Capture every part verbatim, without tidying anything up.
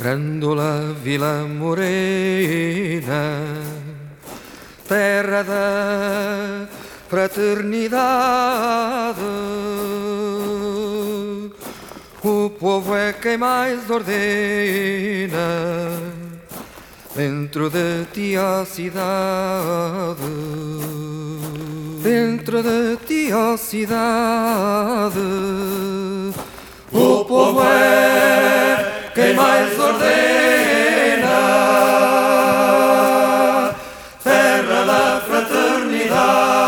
Grândola Vila Morena, terra da fraternidade, o povo é quem mais ordena dentro de ti a cidade, dentro de ti a cidade, o povo é quem mais ordena, terra da fraternidade,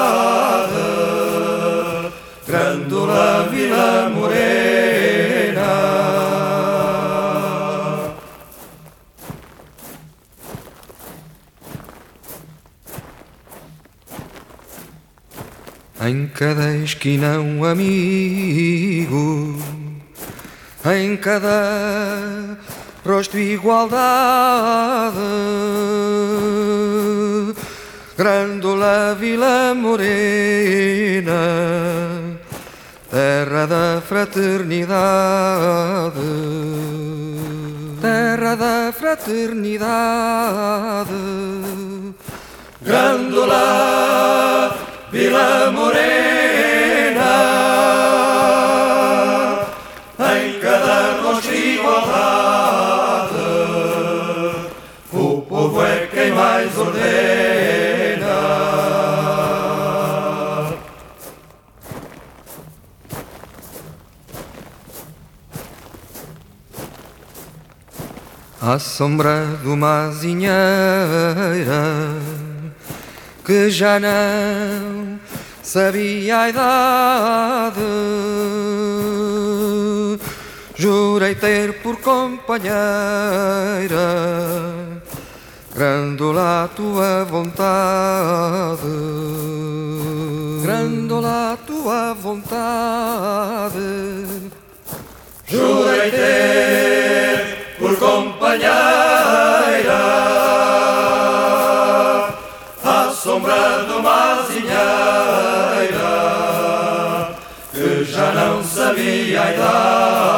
Grândola Vila Morena. Em cada esquina um amigo, em cada rosto igualdade, Grândola Vila Morena, terra da fraternidade, terra da fraternidade, Grândola Vila Morena, em cada rosto igualdade, o povo é quem mais ordena. À sombra de uma azinheira que já não sabia a idade, jurei ter por companheira Grândola a tua vontade, Grândola a tua vontade, jurei ter por companheira à sombra de uma azinheira que já não sabia a idade.